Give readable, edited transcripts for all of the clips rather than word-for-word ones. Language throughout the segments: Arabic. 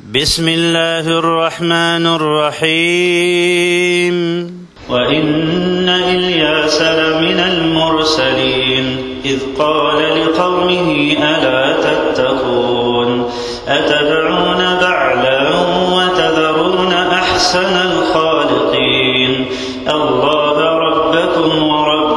بسم الله الرحمن الرحيم. وإن إلياس لمن المرسلين إذ قال لقومه ألا تتقون أتدعون بعلا وتذرون أحسن الخالقين الله ربكم ورب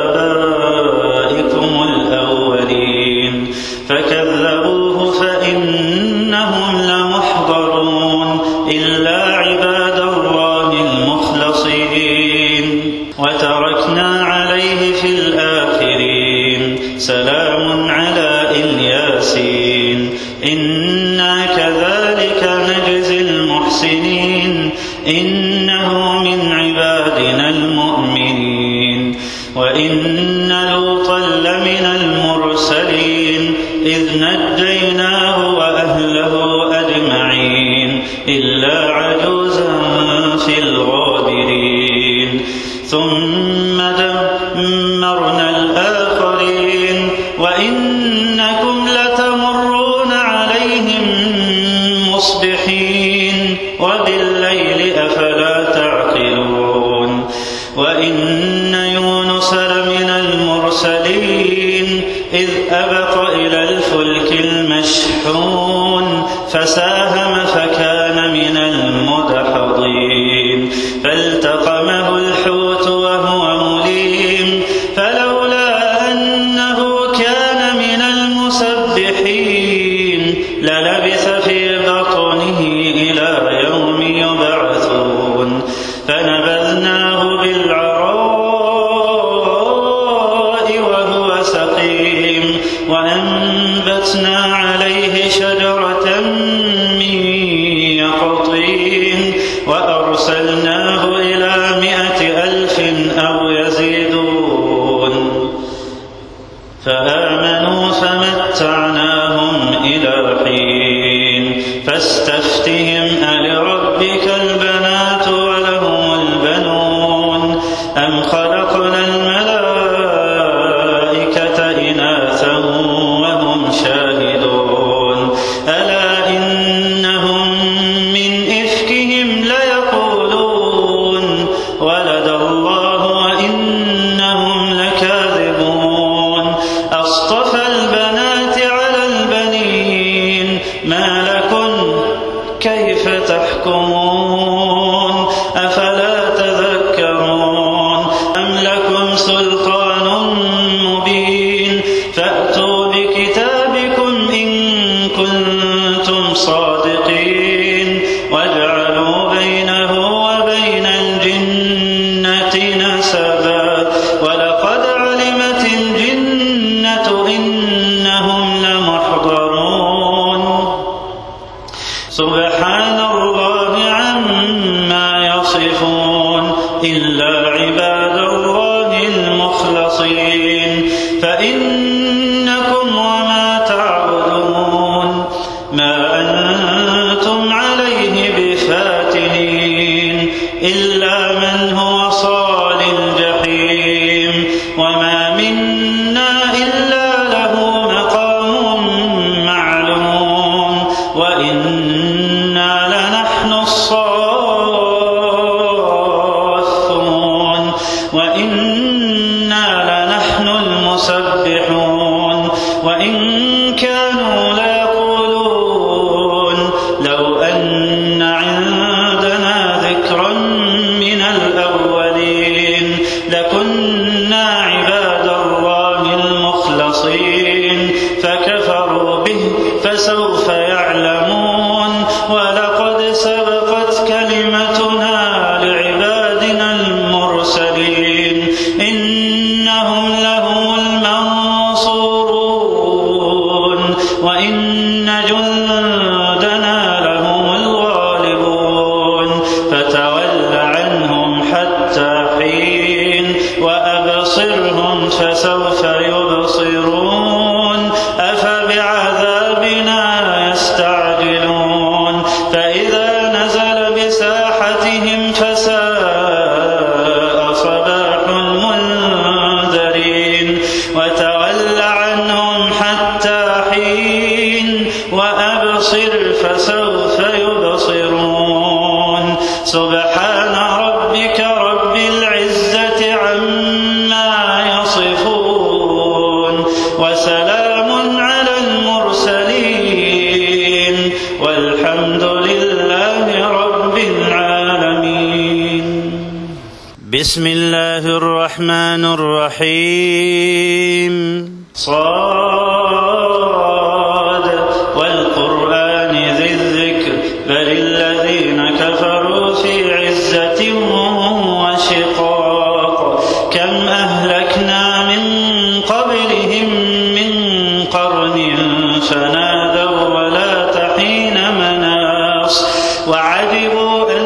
آبائكم الأولين فكذبوه فإنهم لمحضرون إلا عباد الله المخلصين وتركنا عليه في الآخرين سلام على الياسين إنا كذلك نجزي المحسنين إنه من عبادنا المؤمنين. وإن لوطا لمن المرسلين إذ نجيناه وأهله أجمعين إلا عجوزا في الغابرين ثم دمرنا الآخرين وإنكم لتمرون عليهم مصبحين وبالليل أفلا تعقلون. وإن يونس لمن المرسلين إذ أبق إلى الفلك المشحون فساهم فكان من المدحضين فالتقمه الحوت وهو مليم فلولا أنه كان من المسبحين للبث في بطنه إلى يوم يبعثون فنبذناه بالعراء وهو سقيم وأنبتنا عليه شجرة من يقطين وأرسلناه إلى 100,000 أو يزيدون فآمنوا فمتعناهم إلى حين فاستفتهم ألربك البنات ولهم البنون أم خلقنا الملائكة إناثا وهم شاهدون ألا إنهم من إفكهم ليقولون ولد الله وإنهم لكاذبون أصطفى البنات على البنين ما لكم كيف تحكمون أفلا تذكرون أم لكم سلطان مبين فأتوا بكتابكم إن كنتم صادقين واجعلوا بينه وبين الجنة نسبا ولقد علمت الجنة إنهم لمحضرون سبحان الله عما يصفون إلا عباد الله المخلصين فإنكم وما تعبدون ما أنتم عليه بفاتنين إلا من هو صال الجحيم وما منا إلا له مقام معلوم وإنا لنحن الصافون وإنا لنحن المسبحون وإن كانوا ليقولون لو أن عندنا ذكرا من الأولين لكنا عباد الله المخلصين فكفروا به فسوف يعلمون ولقد سبقت كلمتنا لعبادنا المرسلين إنهم لهم المنصورون وإن جندنا لهم الغالبون فتول عنهم حتى حين وأبصرهم فسوف يبصرون أفبعذابنا يستعجلون فإذا نزل بساحتهم فساء صباح المنذرين وتول عنهم حتى حين وأبصر فسوف والحمد لله رب العالمين. بسم الله الرحمن الرحيم. صاد والقرآن ذي الذكر بل الذين كفروا في عزة وشقاق كم أهلكنا من قبلهم من قرن فنادوا ولا تحين مناص وعجبوا أن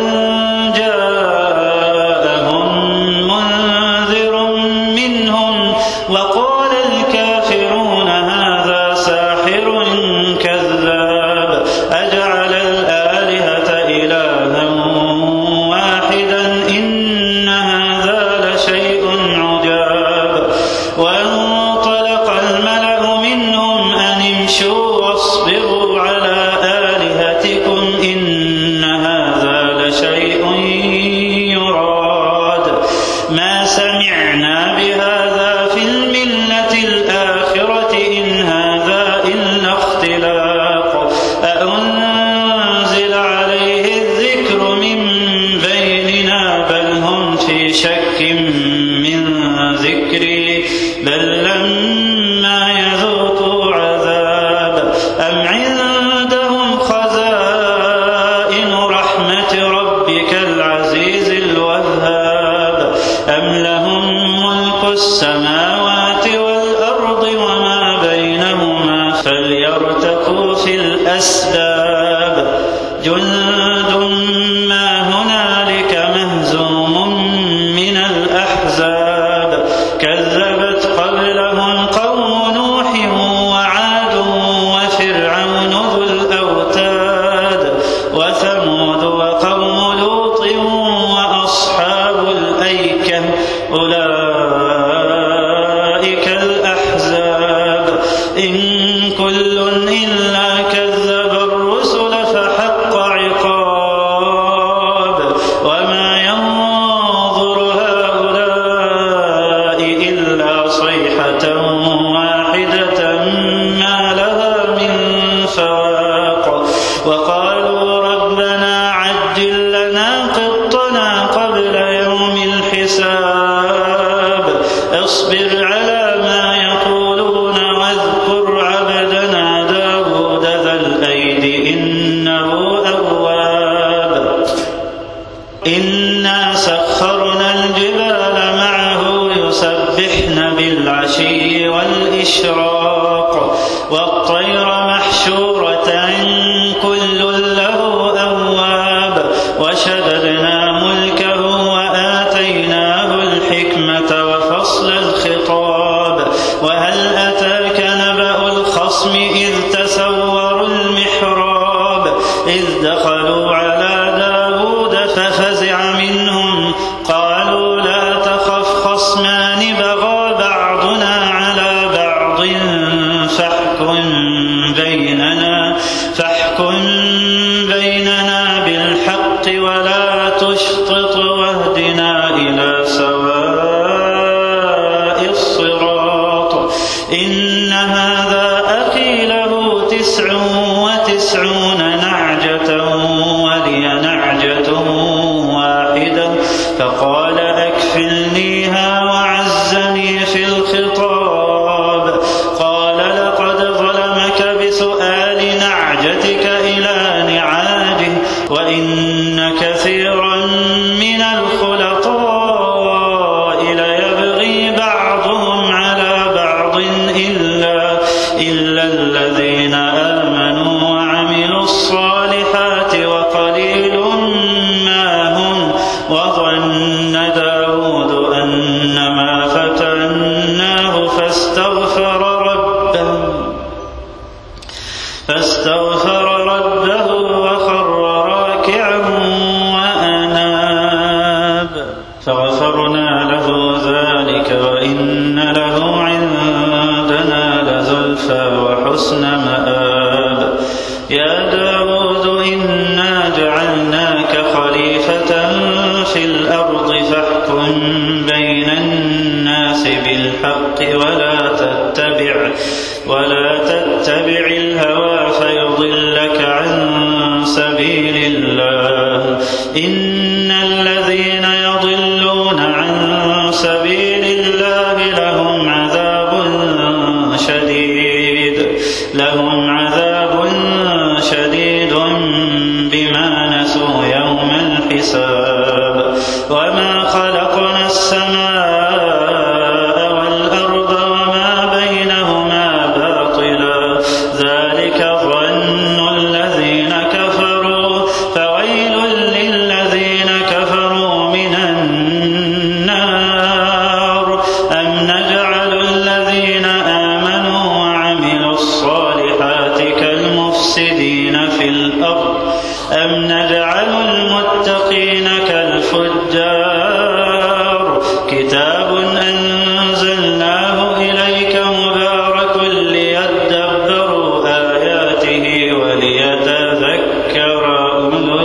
جاءهم منذر منهم وقال الكافرون هذا ساحر كذاب أجعل الآلهة إلها واحدا إن هذا لشيء عجاب. وانطلق الملأ منهم أن امشوا واصبروا على آلهتكم إن هذا لشيء يراد ما سمعنا بهذا في الملة الآخرة إن هذا إلا اختلاق أأنزل عليه الذكر من بيننا بل هم في شك من ذكري بل لما يذوقوا عذاب أم عندهم خزائن رحمة ربك العزيز الوهاب أم لهم ملك السماوات والأرض وما بينهما فليرتقوا في الأسباب جند ما هنالك مهزوم من الأحزاب كذبت قبلهم قوم نوح وعاد وفرعون ذو الأوتاد وثمود وقوم لوط وأصحاب الأيكة أولئك الأحزاب إن كل إلا كذب الرسل فحق عقاب وما ينظر هؤلاء إلا صيحة واحدة ما لها من فواق وقالوا ربنا عجل لنا قطنا قبل يوم الحساب اصبر على ما يقولون واذكر عبدنا داود ذا الأيد إنه أواب إنا سخرنا الجبال معه يسبحن بالعشي والإشراق والطير محشورة كل له أواب وشددنا ملكه وآتيناه الحكمة وفصل الخطاب وهل أتاك نبأ الخصم إذ تسوروا المحراب إذ دخلوا على داود ففزع منهم قالوا لا تخف خصمان بغى بعضنا على بعض فاحكم بيننا بالحق ولا تشطط واهدنا إلى سواء الصراط إن هذا أخي له 99 نعجة ولي نعجة واحدة فقال أكفلنيها وعزني في الخطاب قال لقد ظلمك بسؤال نعجتك إلى نعاجه وإن كثيرا من الخلطاء ليبغي بعضهم على بعض إلا الذين آمنوا وعملوا الصالحات وقليل ما هم وظن داود أنما فتناه فاستغفر ربه وخر راكعا وأناب فغفرنا له ذلك وإن له عندنا لزلفى وحسن مآب يا داود إنا جعلناك خليفة في الأرض فاحكم بين الناس بالحق ولا تتبع الهوى فيضلك عن سبيل الله إن الذين يضلون عن سبيل الله لهم عذاب شديد بما نسوا يوم الحساب وما خلقنا السماء والأرض وما بينهما باطلا ذلك ظن الذين كفروا فويل للذين كفروا من النار أم نجعل الذين آمنوا وعملوا الصالحات كالمفسدين في الأرض أم نجعل المتقين كالفجار كتاب أنزلناه إليك مبارك ليدبروا آياته وليتذكر أولو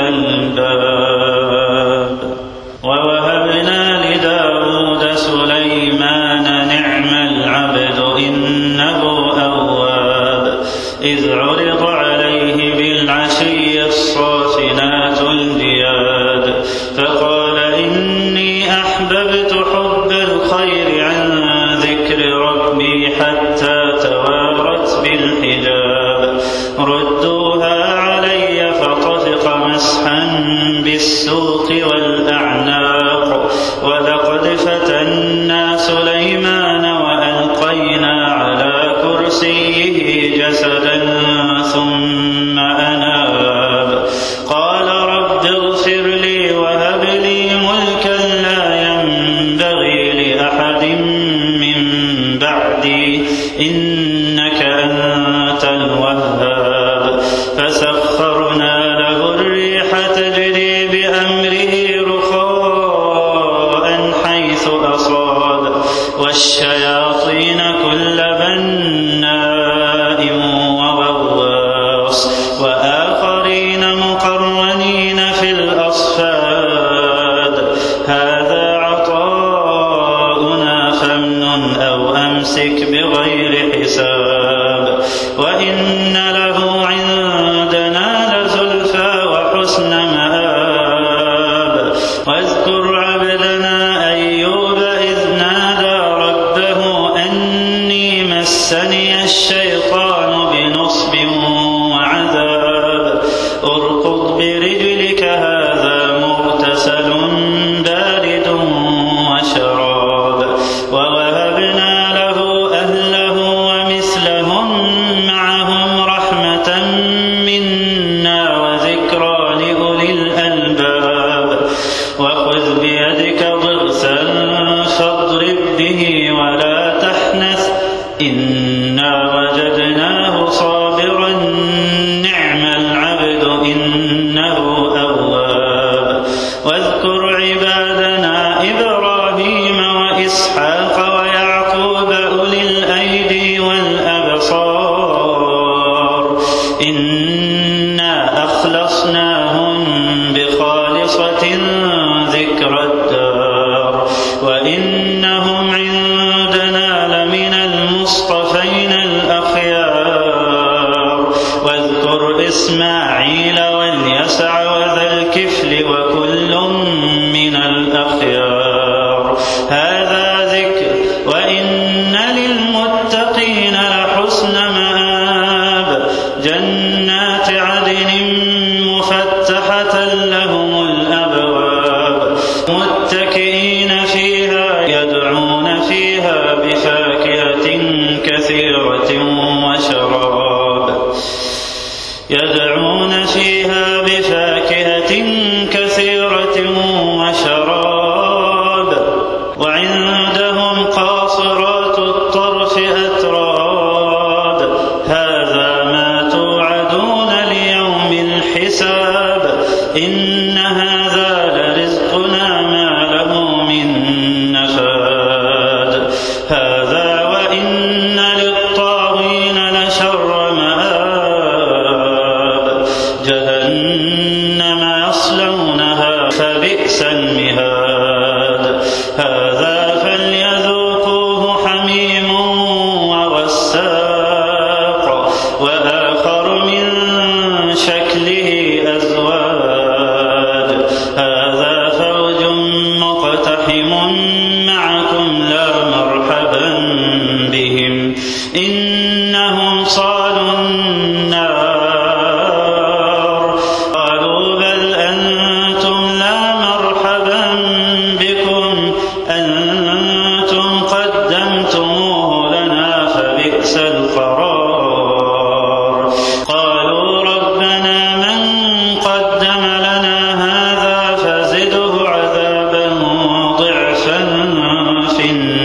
الألباب ووهبنا لداود سليمان نعم العبد إنه أواب إذ عرض عليه بالعشي الصافنات الجياد فقال إني أحببت حب الخير عن ذكر ربي حتى توارت بالحجاب ردوها علي فطفق مسحا بالسوق والأعناق ولقد فتنا سليمان وألقينا على كرسيه جسدا ثم أناب قال رب اغفر لي وهب لي ملكا لا ينبغي لأحد من بعدي إنك أنت الوهاب فسخرنا له الريح تجري بأمره رخاء حيث أصاب والشياطين كل بناء وغواص وآخرين مقرنين في الأصفاد هذا عطاؤنا فامنن أو أمسك بغير حساب وإن له عندنا لزلفى وحسن مآب واذكر عبدنا أيوب إذ نادى ربه أني مسني الشيطان بنصب وعذاب اركض برجلك هذا مغتسل بارد وشراب ووهبنا له أهله ومثلهم معهم رحمة منا وذكرى لأولي الألباب وخذ بيدك ضغثا فاضرب به ولا تحنث إنا وجدناه صابرا نعم العبد إنه أواب واذكر عبادنا إبراهيم وإسحاق ويعقوب أولي الأيدي والأبصار إنا أخلصناهم بخالصة ذكر الدار وإنهم عندنا لمن المصطفين الأخيار واذكر إسماعيل واليسع وذا الكفل وكل من الأخيار هذا ذكر وإن للمتقين لحسن مآب جنات عدن مفتحة لهم الأبواب متكئين فيها يدعون فيها بفاكهة كثيرة وشراب وعندهم قاصرات الطرف أتراب هذا ما توعدون ليوم الحساب إن هذا لرزقنا ما له من نفاد هذا وإن للطاغين لشر مآب جهنم يصلونها فبئس المهاد هذا فليذوقوه حميم وغساق وآخر من شكل فيه أزواج هذا فوج مقتحم معكم لا مرحبا بهم إنهم صالوا النار قالوا بل أنتم لا مرحبا بكم أنتم قدمتموه لنا فبئس القرار قالوا ربنا من قدم لنا هذا فزده عذابا ضعفا في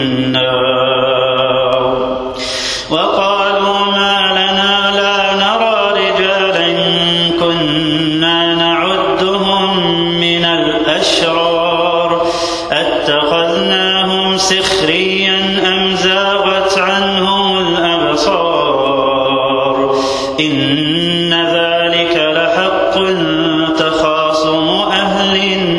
النار وقالوا ما لنا لا نرى رجالا كنا نعدهم من الأشرار أتخذناهم سخريا أم زاغت عنهم الأبصار إن ذلك لحق تخاصم أهل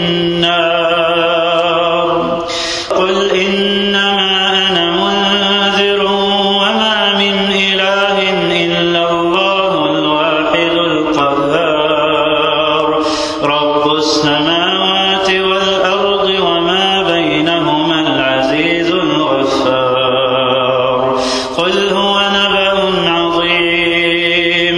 النار قل إنما أنا منذر وما من إله إلا الله الواحد القهار رب السماوات والأرض وما بينهما العزيز الغفار قل هو نبأ عظيم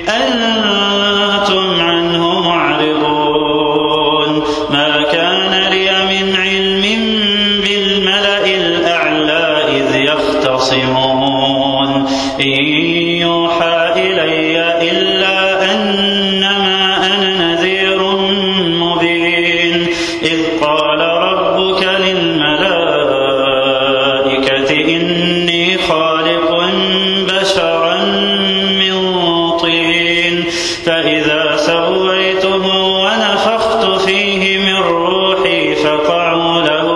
أنتم عنه معرضون ما كان لي من علم بالملأ الأعلى إذ يختصمون إن يوحى إلي إلا أنما أنا نذير مبين إذ قال ربك للملائكة إني خالق بشرا من طين فإذا سويته ونفخت فيه من روحي فقعوا له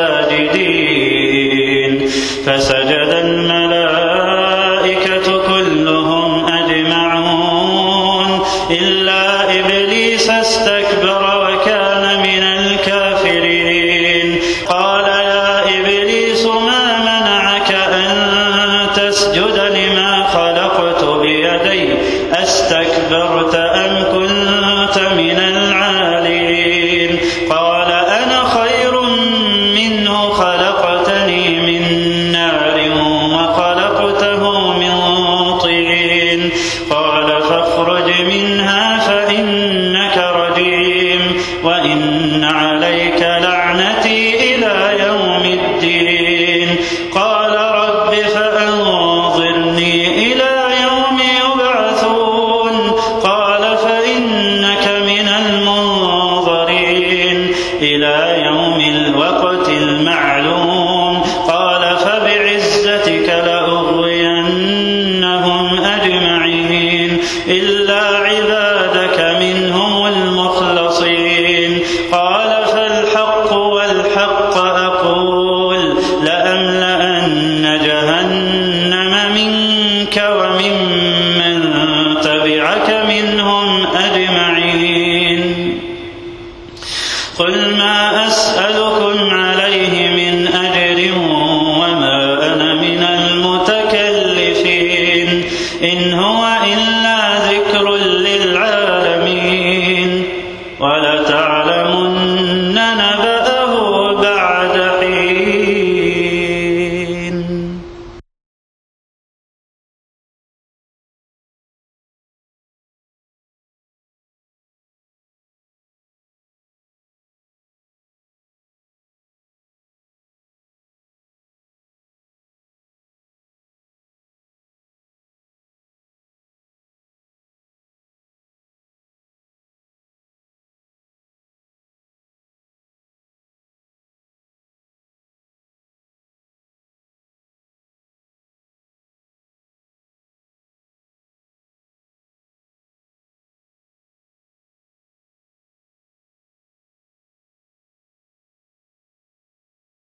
ساجدين فسجد الملائكة كلهم أجمعون إلا إبليس استكبر وكان من الكافرين قال يا إبليس ما منعك أن تسجد لما خلقت بيدي أستكبرت أم كنت من العالين قال أنا خير منه خلقتني من نار وخلقته من طين قال فاخرج منها فإنك رجيم وإن عليك لعنتي إلى يوم الدين قال رب فأنظرني إلى يوم يبعثون قال فإنك من المنظرين إلى يوم الوقت المعلوم قال فبعزتك لأغوينهم أجمعين إلا عبادك منهم المخلصين قال فالحق والحق أقول لأملأن جهنم منك وممن تبعك منهم أجمعين قل ما